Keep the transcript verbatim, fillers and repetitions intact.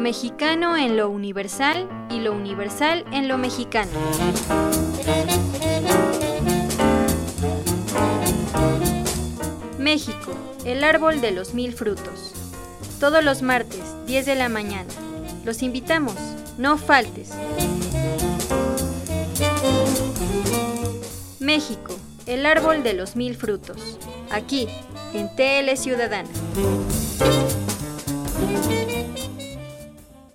mexicano en lo universal y lo universal en lo mexicano. México, el árbol de los mil frutos. Todos los martes, diez de la mañana. Los invitamos, no faltes. México, el árbol de los mil frutos. Aquí, en T L Ciudadana.